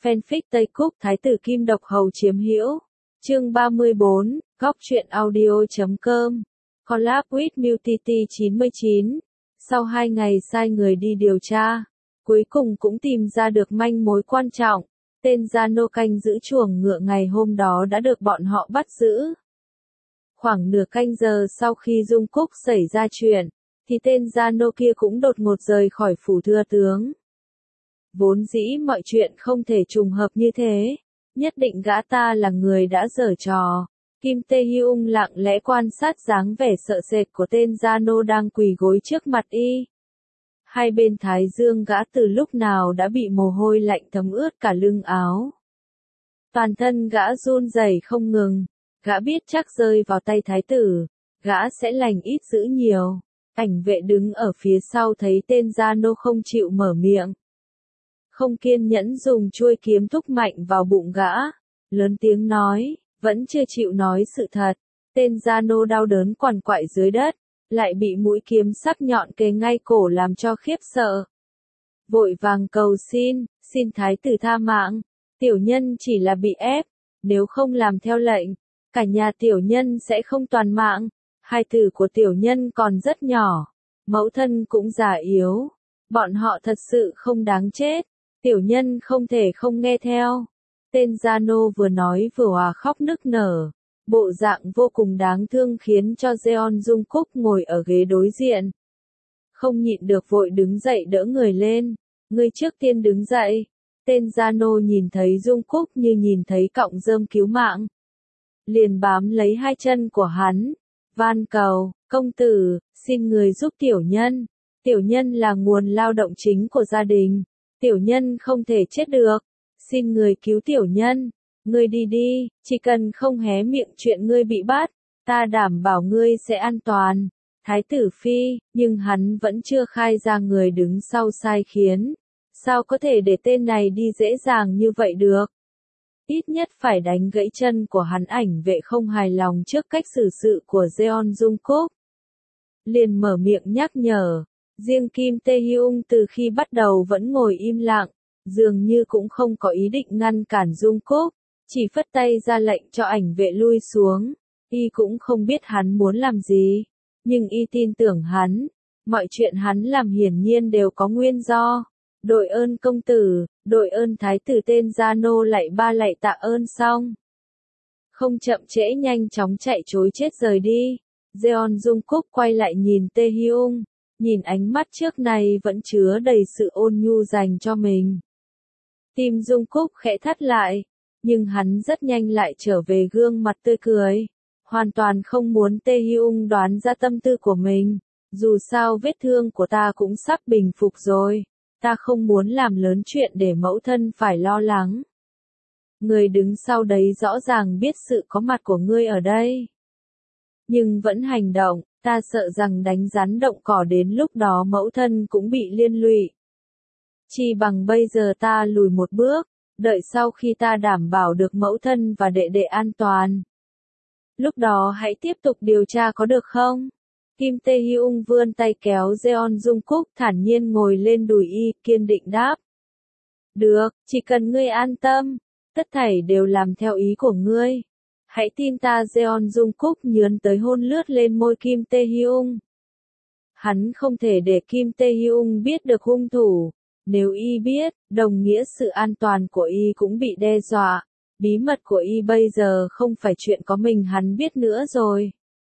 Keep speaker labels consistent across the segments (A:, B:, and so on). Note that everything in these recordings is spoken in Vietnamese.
A: Fanfic Tây Cúc Thái tử Kim Độc Hầu chiếm hữu. Chương 34, Góc truyện audio.com. Collab with Multity 99. Sau 2 ngày sai người đi điều tra, cuối cùng cũng tìm ra được manh mối quan trọng. Tên gia nô canh giữ chuồng ngựa ngày hôm đó đã được bọn họ bắt giữ. Khoảng nửa canh giờ sau khi Dung Cúc xảy ra chuyện, thì tên gia nô kia cũng đột ngột rời khỏi phủ thừa tướng. Vốn dĩ mọi chuyện không thể trùng hợp như thế, nhất định gã ta là người đã giở trò. Kim Tae Hyung lặng lẽ quan sát dáng vẻ sợ sệt của tên gia nô đang quỳ gối trước mặt y. Hai bên thái dương gã từ lúc nào đã bị mồ hôi lạnh thấm ướt cả lưng áo. Toàn thân gã run rẩy không ngừng, gã biết chắc rơi vào tay thái tử, gã sẽ lành ít dữ nhiều. Ảnh vệ đứng ở phía sau thấy tên gia nô không chịu mở miệng, không kiên nhẫn dùng chuôi kiếm thúc mạnh vào bụng gã, lớn tiếng nói, vẫn chưa chịu nói sự thật. Tên gia nô đau đớn quằn quại dưới đất, lại bị mũi kiếm sắc nhọn kề ngay cổ làm cho khiếp sợ. Vội vàng cầu xin thái tử tha mạng, tiểu nhân chỉ là bị ép, nếu không làm theo lệnh, cả nhà tiểu nhân sẽ không toàn mạng. Hai tử của tiểu nhân còn rất nhỏ, mẫu thân cũng già yếu, bọn họ thật sự không đáng chết, tiểu nhân không thể không nghe theo. Tên gia nô vừa nói vừa òa khóc nức nở, bộ dạng vô cùng đáng thương khiến cho Jeon Dung Cúc ngồi ở ghế đối diện. Không nhịn được vội đứng dậy đỡ người lên, người trước tiên đứng dậy. Tên gia nô nhìn thấy Dung Cúc như nhìn thấy cọng rơm cứu mạng, liền bám lấy hai chân của hắn, van cầu, công tử, xin người giúp tiểu nhân là nguồn lao động chính của gia đình, tiểu nhân không thể chết được, xin người cứu tiểu nhân, ngươi đi đi, chỉ cần không hé miệng chuyện ngươi bị bắt, ta đảm bảo ngươi sẽ an toàn. Thái tử phi, nhưng hắn vẫn chưa khai ra người đứng sau sai khiến, sao có thể để tên này đi dễ dàng như vậy được? Ít nhất phải đánh gãy chân của hắn. Ảnh vệ không hài lòng trước cách xử sự của Jeon Dung Cúc, liền mở miệng nhắc nhở. Riêng Kim Tae Hyung từ khi bắt đầu vẫn ngồi im lặng, dường như cũng không có ý định ngăn cản Dung Cúc, chỉ phất tay ra lệnh cho ảnh vệ lui xuống. Y cũng không biết hắn muốn làm gì, nhưng y tin tưởng hắn, mọi chuyện hắn làm hiển nhiên đều có nguyên do. Đội ơn công tử, đội ơn thái tử. Tên gia nô lạy ba lạy tạ ơn xong, không chậm trễ nhanh chóng chạy trối chết rời đi. Jeon Dung Cúc quay lại nhìn Tae Hyung, nhìn ánh mắt trước này vẫn chứa đầy sự ôn nhu dành cho mình. Tim Dung Cúc khẽ thắt lại, nhưng hắn rất nhanh lại trở về gương mặt tươi cười, hoàn toàn không muốn Tae Hyung đoán ra tâm tư của mình. Dù sao vết thương của ta cũng sắp bình phục rồi, ta không muốn làm lớn chuyện để mẫu thân phải lo lắng. Người đứng sau đấy rõ ràng biết sự có mặt của ngươi ở đây, nhưng vẫn hành động, ta sợ rằng đánh rắn động cỏ đến lúc đó mẫu thân cũng bị liên lụy. Chỉ bằng bây giờ ta lùi một bước, đợi sau khi ta đảm bảo được mẫu thân và đệ đệ an toàn, lúc đó hãy tiếp tục điều tra có được không? Kim Tae Hyung vươn tay kéo Jeon Dung Cúc thản nhiên ngồi lên đùi y, kiên định đáp. Được, chỉ cần ngươi an tâm, tất thảy đều làm theo ý của ngươi. Hãy tin ta. Jeon Dung Cúc nhướn tới hôn lướt lên môi Kim Tae Hyung. Hắn không thể để Kim Tae Hyung biết được hung thủ, nếu y biết, đồng nghĩa sự an toàn của y cũng bị đe dọa. Bí mật của y bây giờ không phải chuyện có mình hắn biết nữa rồi.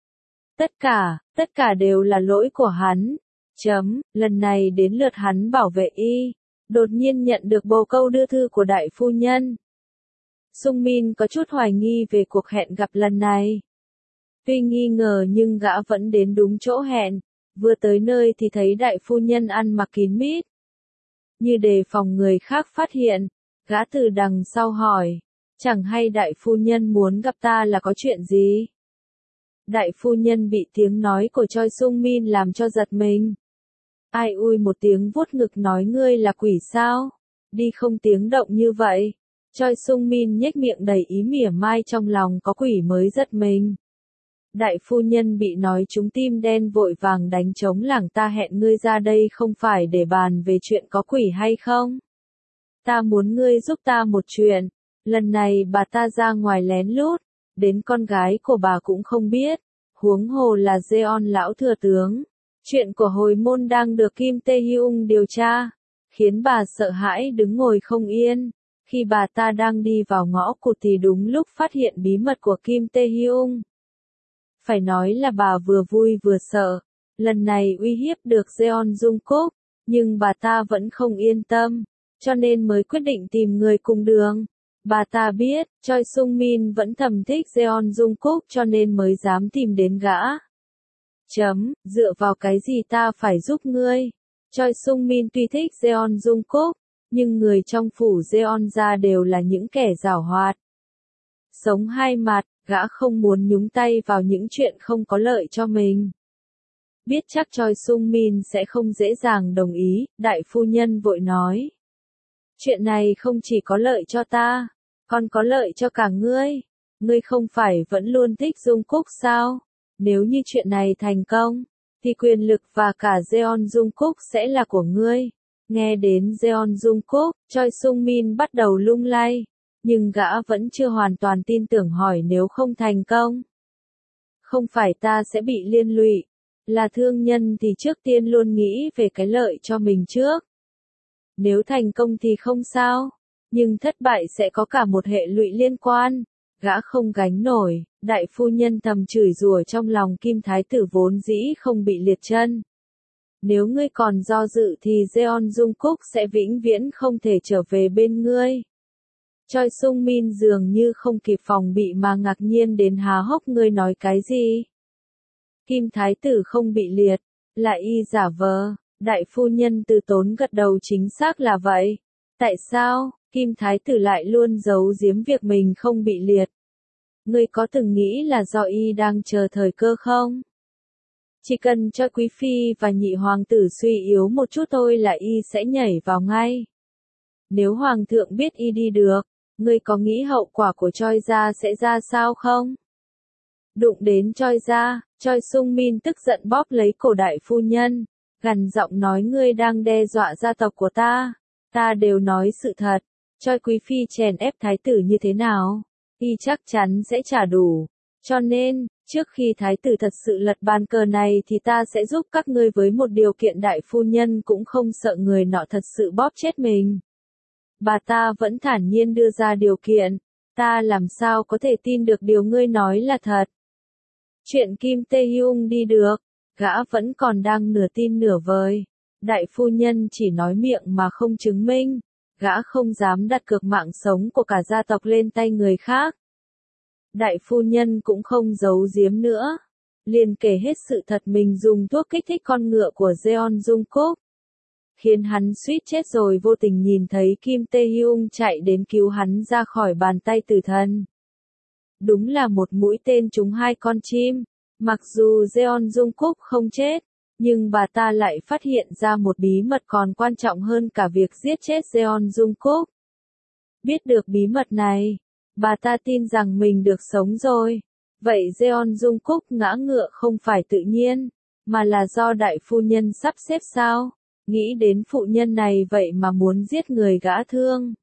A: Tất cả đều là lỗi của hắn. Lần này đến lượt hắn bảo vệ y, đột nhiên nhận được bồ câu đưa thư của đại phu nhân. Sung Min có chút hoài nghi về cuộc hẹn gặp lần này. Tuy nghi ngờ nhưng gã vẫn đến đúng chỗ hẹn, vừa tới nơi thì thấy đại phu nhân ăn mặc kín mít. Như đề phòng người khác phát hiện, gã từ đằng sau hỏi, chẳng hay đại phu nhân muốn gặp ta là có chuyện gì? Đại phu nhân bị tiếng nói của Choi Sung Min làm cho giật mình. Ai ui một tiếng vuốt ngực nói ngươi là quỷ sao? Đi không tiếng động như vậy. Choi Sung Min nhếch miệng đầy ý mỉa mai, trong lòng có quỷ mới giật mình. Đại phu nhân bị nói trúng tim đen vội vàng đánh trống lảng. Ta hẹn ngươi ra đây không phải để bàn về chuyện có quỷ hay không. Ta muốn ngươi giúp ta một chuyện. Lần này bà ta ra ngoài lén lút, đến con gái của bà cũng không biết, huống hồ là Jeon lão thừa tướng. Chuyện của hồi môn đang được Kim Tae-hyung điều tra, khiến bà sợ hãi đứng ngồi không yên. Khi bà ta đang đi vào ngõ cụt thì đúng lúc phát hiện bí mật của Kim Tae-hyung. Phải nói là bà vừa vui vừa sợ. Lần này uy hiếp được Jeon Jungkook, nhưng bà ta vẫn không yên tâm, cho nên mới quyết định tìm người cùng đường. Bà ta biết, Choi Sung Min vẫn thầm thích Jeon Jungkook cho nên mới dám tìm đến gã. Dựa vào cái gì ta phải giúp ngươi? Choi Sung Min tuy thích Jeon Jungkook, nhưng người trong phủ Jeon gia đều là những kẻ giảo hoạt. Sống hai mặt, gã không muốn nhúng tay vào những chuyện không có lợi cho mình. Biết chắc Choi Sung Min sẽ không dễ dàng đồng ý, đại phu nhân vội nói. Chuyện này không chỉ có lợi cho ta, còn có lợi cho cả ngươi. Ngươi không phải vẫn luôn thích Jungkook sao? Nếu như chuyện này thành công, thì quyền lực và cả Jeon Jungkook sẽ là của ngươi. Nghe đến Jeon Jungkook, Choi Sung Min bắt đầu lung lay, nhưng gã vẫn chưa hoàn toàn tin tưởng hỏi nếu không thành công. Không phải ta sẽ bị liên lụy, là thương nhân thì trước tiên luôn nghĩ về cái lợi cho mình trước. Nếu thành công thì không sao, nhưng thất bại sẽ có cả một hệ lụy liên quan. Gã không gánh nổi, đại phu nhân thầm chửi rủa trong lòng Kim Thái tử vốn dĩ không bị liệt chân. Nếu ngươi còn do dự thì Jeon Jungkook sẽ vĩnh viễn không thể trở về bên ngươi. Choi Sung Min dường như không kịp phòng bị mà ngạc nhiên đến há hốc ngươi nói cái gì. Kim Thái tử không bị liệt, là y giả vờ, đại phu nhân từ tốn gật đầu chính xác là vậy. Tại sao, Kim Thái tử lại luôn giấu giếm việc mình không bị liệt? Ngươi có từng nghĩ là do y đang chờ thời cơ không? Chỉ cần cho quý phi và nhị hoàng tử suy yếu một chút thôi là y sẽ nhảy vào ngay. Nếu hoàng thượng biết y đi được, ngươi có nghĩ hậu quả của Choi gia sẽ ra sao không? Đụng đến Choi gia, Choi Sung Min tức giận bóp lấy cổ đại phu nhân, gằn giọng nói ngươi đang đe dọa gia tộc của ta. Ta đều nói sự thật, Choi quý phi chèn ép thái tử như thế nào, y chắc chắn sẽ trả đủ. Cho nên, trước khi thái tử thật sự lật bàn cờ này thì ta sẽ giúp các ngươi với một điều kiện đại phu nhân cũng không sợ người nọ thật sự bóp chết mình. Bà ta vẫn thản nhiên đưa ra điều kiện, ta làm sao có thể tin được điều ngươi nói là thật. Chuyện Kim Tae-hyung đi được, gã vẫn còn đang nửa tin nửa vời. Đại phu nhân chỉ nói miệng mà không chứng minh, gã không dám đặt cược mạng sống của cả gia tộc lên tay người khác. Đại phu nhân cũng không giấu giếm nữa, liền kể hết sự thật mình dùng thuốc kích thích con ngựa của Jeon Jungkook, khiến hắn suýt chết rồi vô tình nhìn thấy Kim Tae-hyung chạy đến cứu hắn ra khỏi bàn tay tử thần. Đúng là một mũi tên trúng hai con chim, mặc dù Jeon Jungkook không chết, nhưng bà ta lại phát hiện ra một bí mật còn quan trọng hơn cả việc giết chết Jeon Jungkook. Biết được bí mật này, bà ta tin rằng mình được sống rồi. Vậy Jeon Jungkook ngã ngựa không phải tự nhiên, mà là do đại phu nhân sắp xếp sao? Nghĩ đến phụ nhân này vậy mà muốn giết người gã thương.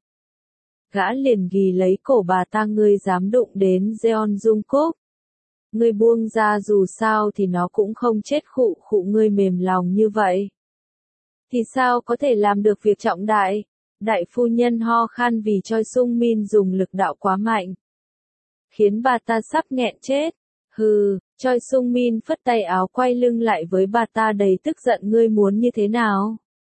A: Gã liền ghì lấy cổ bà ta, ngươi dám đụng đến Jeon Jungkook. Ngươi buông ra, dù sao thì nó cũng không chết. Khụ khụ, ngươi mềm lòng như vậy thì sao có thể làm được việc trọng đại. Đại phu nhân ho khan vì Choi Sung Min dùng lực đạo quá mạnh, khiến bà ta sắp nghẹn chết. Hừ, Choi Sung Min phất tay áo quay lưng lại với bà ta đầy tức giận, ngươi muốn như thế nào?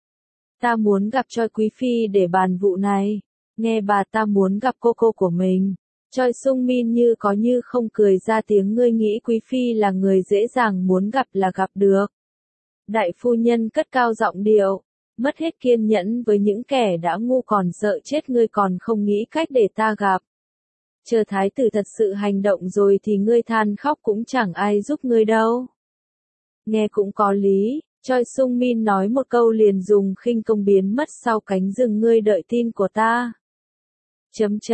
A: Ta muốn gặp Choi quý phi để bàn vụ này. Nghe bà ta muốn gặp cô của mình, Choi Sung Min như có như không cười ra tiếng, ngươi nghĩ quý phi là người dễ dàng muốn gặp là gặp được. Đại phu nhân cất cao giọng điệu, mất hết kiên nhẫn với những kẻ đã ngu còn sợ chết, ngươi còn không nghĩ cách để ta gặp. Chờ thái tử thật sự hành động rồi thì ngươi than khóc cũng chẳng ai giúp ngươi đâu. Nghe cũng có lý, Choi Sung Min nói một câu liền dùng khinh công biến mất sau cánh rừng, ngươi đợi tin của ta.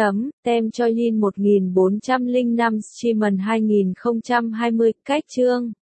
A: Tem cho Yin 1405 Streamen 2020 cách chương